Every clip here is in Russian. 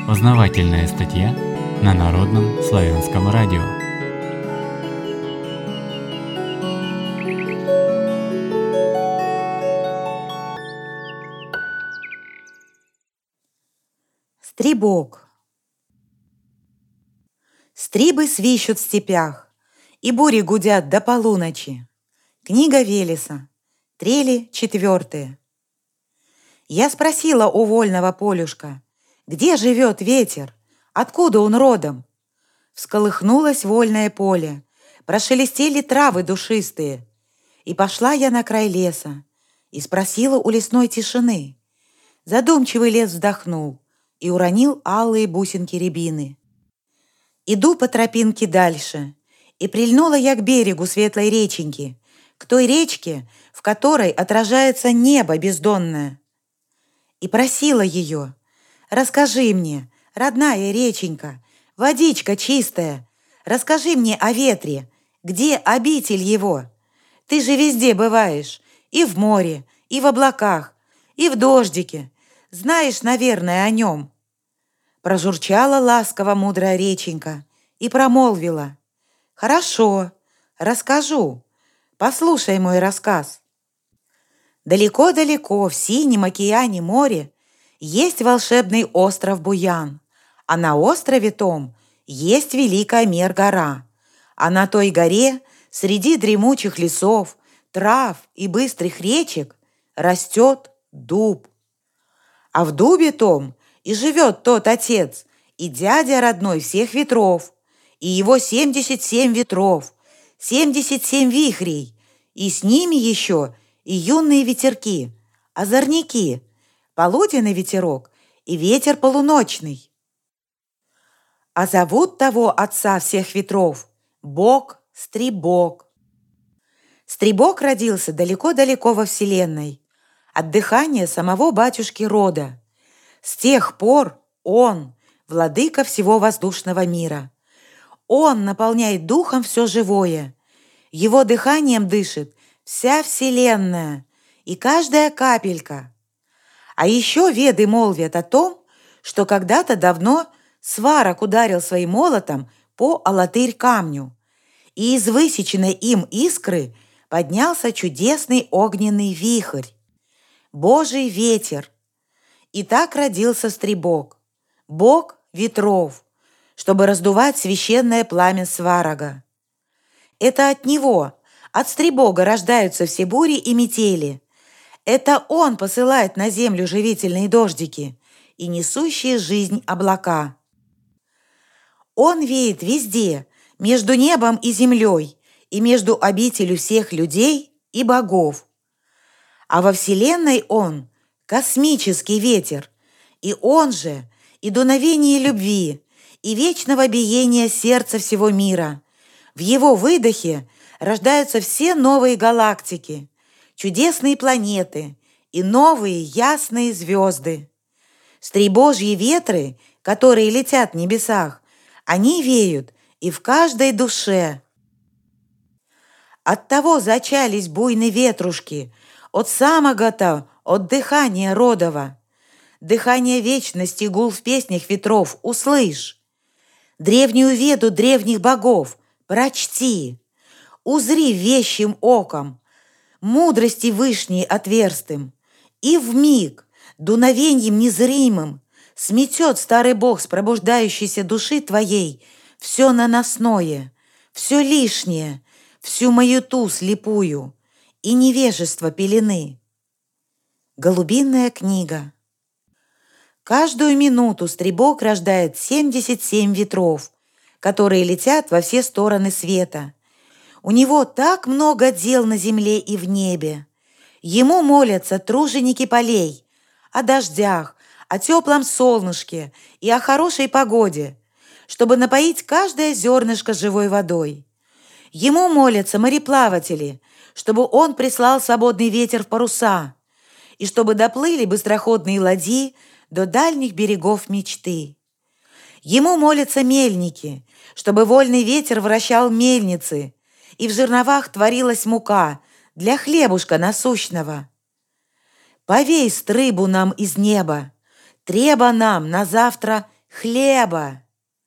Познавательная статья на Народном славянском радио. Стрибок. Стрибы свищут в степях, и бури гудят до полуночи. Книга Велеса. Трели 4. Я спросила у вольного полюшка, где живет ветер, откуда он родом? Всколыхнулось вольное поле, прошелестели травы душистые. И пошла я на край леса и спросила у лесной тишины. Задумчивый лес вздохнул и уронил алые бусинки рябины. Иду по тропинке дальше, и прильнула я к берегу светлой реченьки, к той речке, в которой отражается небо бездонное. И просила ее: расскажи мне, родная реченька, водичка чистая, расскажи мне о ветре, где обитель его? Ты же везде бываешь, и в море, и в облаках, и в дождике, знаешь, наверное, о нем. Прожурчала ласково мудрая реченька и промолвила: хорошо, расскажу, послушай мой рассказ. Далеко-далеко в синем океане море есть волшебный остров Буян, а на острове том есть великая Мер-гора, а на той горе среди дремучих лесов, трав и быстрых речек растет дуб. А в дубе том и живет тот отец, и дядя родной всех ветров, и его 77 ветров, 77 вихрей, и с ними еще и юные ветерки, озорники, полуденный ветерок и ветер полуночный. А зовут того отца всех ветров Бог Стрибок. Стрибок родился далеко-далеко во вселенной, от дыхания самого батюшки рода. С тех пор он владыка всего воздушного мира. Он наполняет духом все живое. Его дыханием дышит вся вселенная и каждая капелька. А еще веды молвят о том, что когда-то давно Сварог ударил своим молотом по алатырь камню, и из высеченной им искры поднялся чудесный огненный вихрь, Божий ветер. И так родился Стрибок, бог ветров, чтобы раздувать священное пламя Сварога. Это от него, от Стрибога, рождаются все бури и метели. Это он посылает на землю живительные дождики и несущие жизнь облака. Он веет везде, между небом и землей, и между обителью всех людей и богов. А во вселенной он – космический ветер, и он же и дуновение любви, и вечного биения сердца всего мира. В его выдохе рождаются все новые галактики, чудесные планеты и новые ясные звезды. Стрибожьи ветры, которые летят в небесах, они веют и в каждой душе. Оттого зачались буйные ветрушки, от самого-то, от дыхания родова. Дыхание вечности гул в песнях ветров услышь. Древнюю веду древних богов прочти. Узри вещим оком, мудрости вышней отверстым, и вмиг дуновеньем незримым сметет старый бог с пробуждающейся души твоей все наносное, все лишнее, всю маяту слепую и невежество пелены. Голубиная книга. Каждую минуту Стрибок рождает 77 ветров, которые летят во все стороны света. У него так много дел на земле и в небе. Ему молятся труженики полей о дождях, о теплом солнышке и о хорошей погоде, чтобы напоить каждое зернышко живой водой. Ему молятся мореплаватели, чтобы он прислал свободный ветер в паруса, и чтобы доплыли быстроходные ладьи до дальних берегов мечты. Ему молятся мельники, чтобы вольный ветер вращал мельницы, и в жерновах творилась мука для хлебушка насущного. Повей стрыбу нам из неба, треба нам на завтра хлеба.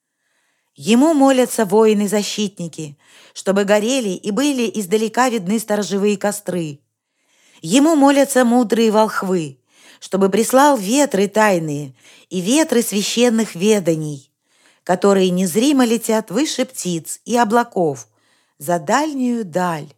Ему молятся воины-защитники, чтобы горели и были издалека видны сторожевые костры. Ему молятся мудрые волхвы, чтобы прислал ветры тайные и ветры священных веданий, которые незримо летят выше птиц и облаков за дальнюю даль.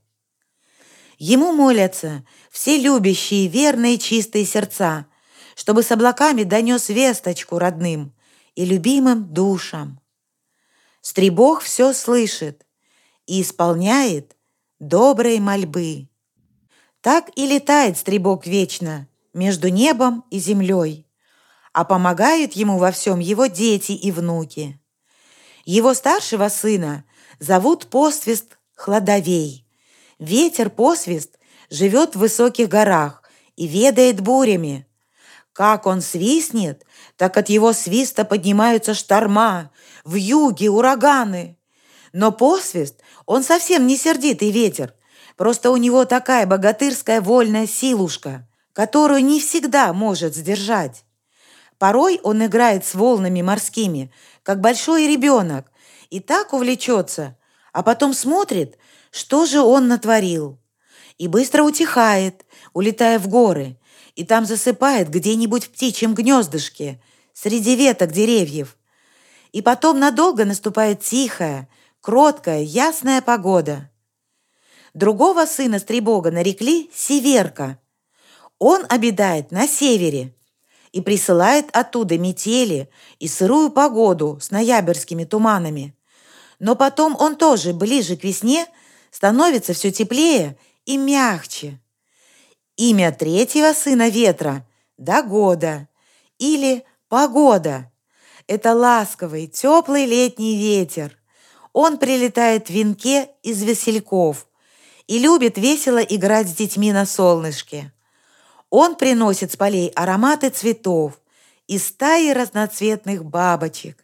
Ему молятся все любящие, верные, чистые сердца, чтобы с облаками донес весточку родным и любимым душам. Стребог все слышит и исполняет добрые мольбы. Так и летает стребог вечно между небом и землей, а помогают ему во всем его дети и внуки. Его старшего сына зовут Посвист Хладовей. Ветер Посвист живет в высоких горах и ведает бурями. Как он свистнет, так от его свиста поднимаются шторма, вьюги, ураганы. Но Посвист, он совсем не сердитый ветер, просто у него такая богатырская вольная силушка, которую не всегда может сдержать. Порой он играет с волнами морскими, как большой ребенок, и так увлечется, а потом смотрит, что же он натворил, и быстро утихает, улетая в горы, и там засыпает где-нибудь в птичьем гнездышке, среди веток деревьев. И потом надолго наступает тихая, кроткая, ясная погода. Другого сына Стребога нарекли Северка. Он обитает на севере и присылает оттуда метели и сырую погоду с ноябрьскими туманами. Но потом он тоже ближе к весне становится все теплее и мягче. Имя третьего сына Ветра – Догода или Погода. Это ласковый, теплый летний ветер. Он прилетает в венке из васильков и любит весело играть с детьми на солнышке. Он приносит с полей ароматы цветов и стаи разноцветных бабочек.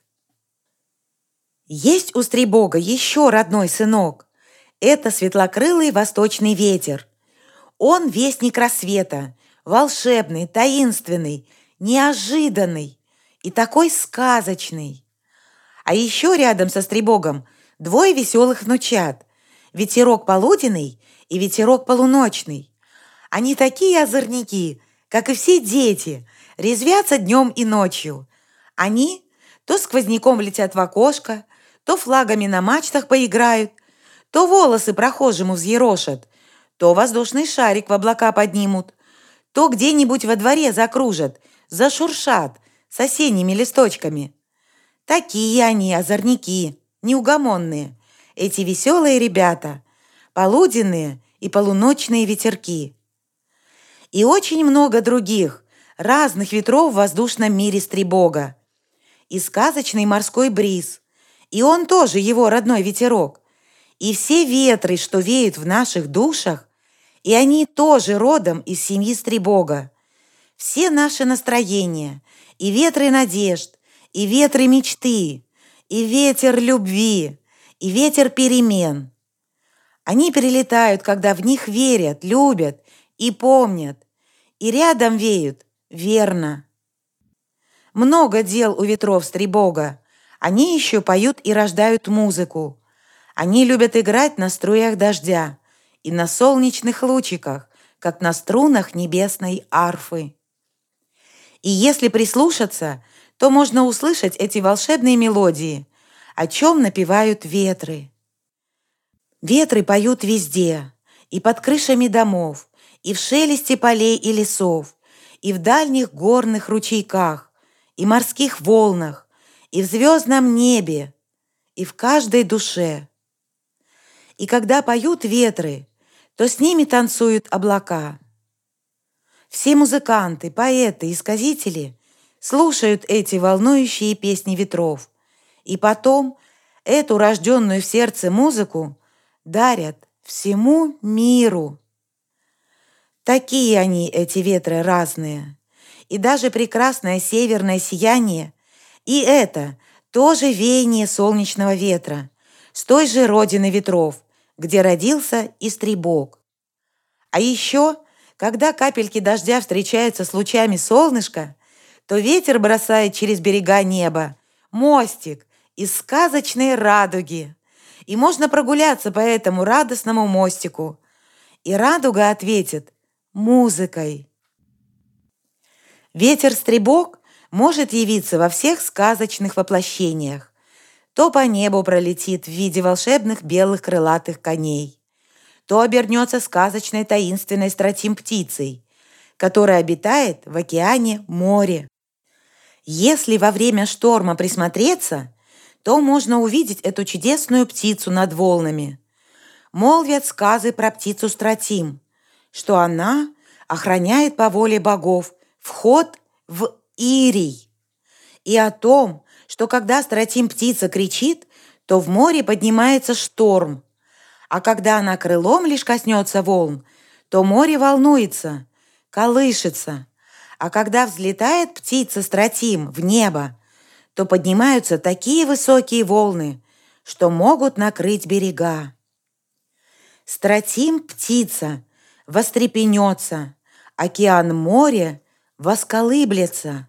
Есть у Стребога еще родной сынок. Это светлокрылый восточный ветер. Он вестник рассвета, волшебный, таинственный, неожиданный и такой сказочный. А еще рядом со Стребогом двое веселых внучат – ветерок полуденный и ветерок полуночный. Они такие озорники, как и все дети, резвятся днем и ночью. Они то сквозняком летят в окошко, то флагами на мачтах поиграют, то волосы прохожему взъерошат, то воздушный шарик в облака поднимут, то где-нибудь во дворе закружат, зашуршат с осенними листочками. Такие они, озорники, неугомонные, эти веселые ребята, полуденные и полуночные ветерки. И очень много других, разных ветров в воздушном мире Стребога. И сказочный морской бриз, и он тоже его родной ветерок. И все ветры, что веют в наших душах, и они тоже родом из семьи Стребога. Все наши настроения, и ветры надежд, и ветры мечты, и ветер любви, и ветер перемен. Они перелетают, когда в них верят, любят и помнят, и рядом веют верно. Много дел у ветров Стребога. Они еще поют и рождают музыку. Они любят играть на струях дождя и на солнечных лучиках, как на струнах небесной арфы. И если прислушаться, то можно услышать эти волшебные мелодии, о чем напевают ветры. Ветры поют везде, и под крышами домов, и в шелесте полей и лесов, и в дальних горных ручейках, и морских волнах, и в звездном небе, и в каждой душе. И когда поют ветры, то с ними танцуют облака. Все музыканты, поэты и сказители слушают эти волнующие песни ветров, и потом эту рожденную в сердце музыку дарят всему миру. Такие они, эти ветры разные, и даже прекрасное северное сияние, и это тоже веяние солнечного ветра, с той же родины ветров, где родился и Стребог. А еще, когда капельки дождя встречаются с лучами солнышка, то ветер бросает через берега неба мостик из сказочной радуги. И можно прогуляться по этому радостному мостику. И радуга ответит музыкой. Ветер-стребок может явиться во всех сказочных воплощениях. То по небу пролетит в виде волшебных белых крылатых коней, то обернется сказочной таинственной стратим-птицей, которая обитает в океане море. Если во время шторма присмотреться, то можно увидеть эту чудесную птицу над волнами. Молвят сказы про птицу стратим, что она охраняет по воле богов вход в Ирий, и о том, что когда стратим-птица кричит, то в море поднимается шторм, а когда она крылом лишь коснется волн, то море волнуется, колышется, а когда взлетает птица стратим в небо, то поднимаются такие высокие волны, что могут накрыть берега. Стратим-птица вострепенется, океан-море восколыблется.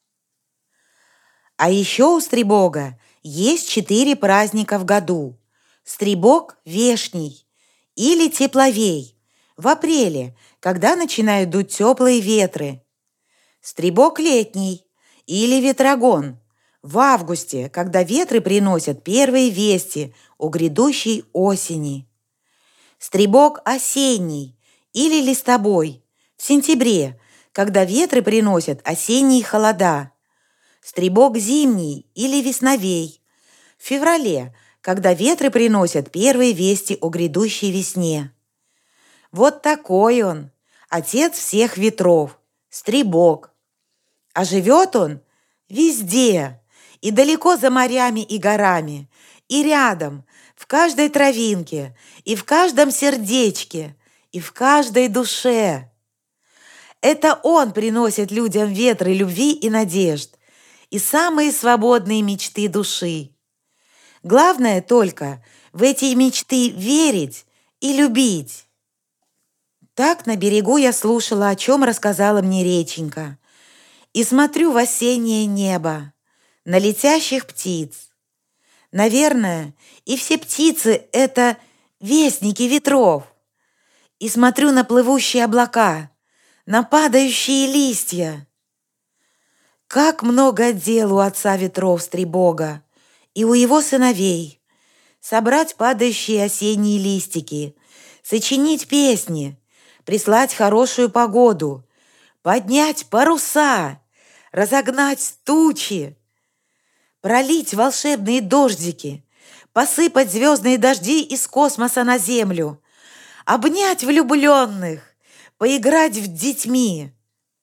А еще у Стребога есть 4 праздника в году. Стребог вешний или тепловей в апреле, когда начинают дуть теплые ветры. Стребог летний или ветрогон в августе, когда ветры приносят первые вести о грядущей осени. Стребог осенний или листобой в сентябре, когда ветры приносят осенние холода. Стребог зимний или весновей в феврале, когда ветры приносят первые вести о грядущей весне. Вот такой он, отец всех ветров, Стребог. А живет он везде, и далеко за морями и горами, и рядом, в каждой травинке, и в каждом сердечке, и в каждой душе. Это он приносит людям ветры любви и надежд, и самые свободные мечты души. Главное только в эти мечты верить и любить. Так на берегу я слушала, о чем рассказала мне реченька, и смотрю в осеннее небо, на летящих птиц. Наверное, и все птицы — это вестники ветров. И смотрю на плывущие облака, на падающие листья. Как много дел у отца ветров Стребога и у его сыновей. Собрать падающие осенние листики, сочинить песни, прислать хорошую погоду, поднять паруса, разогнать тучи, пролить волшебные дождики, посыпать звездные дожди из космоса на землю, обнять влюбленных, поиграть в детьми.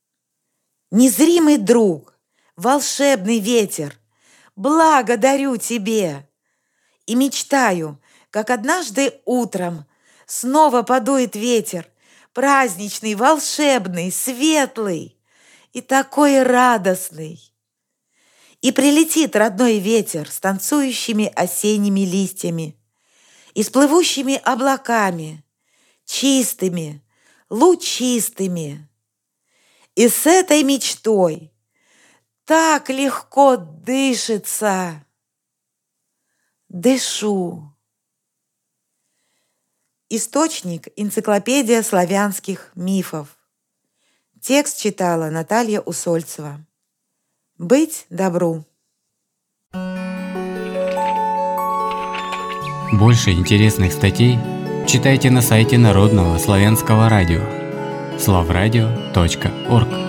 Незримый друг, волшебный ветер, благодарю тебе и мечтаю, как однажды утром снова подует ветер, праздничный, волшебный, светлый и такой радостный. И прилетит родной ветер с танцующими осенними листьями и с плывущими облаками, чистыми, лучистыми. И с этой мечтой так легко дышится. Дышу. Источник — энциклопедия славянских мифов. Текст читала Наталья Усольцева. Быть добру. Больше интересных статей читайте на сайте Народного славянского радио slavradio.org.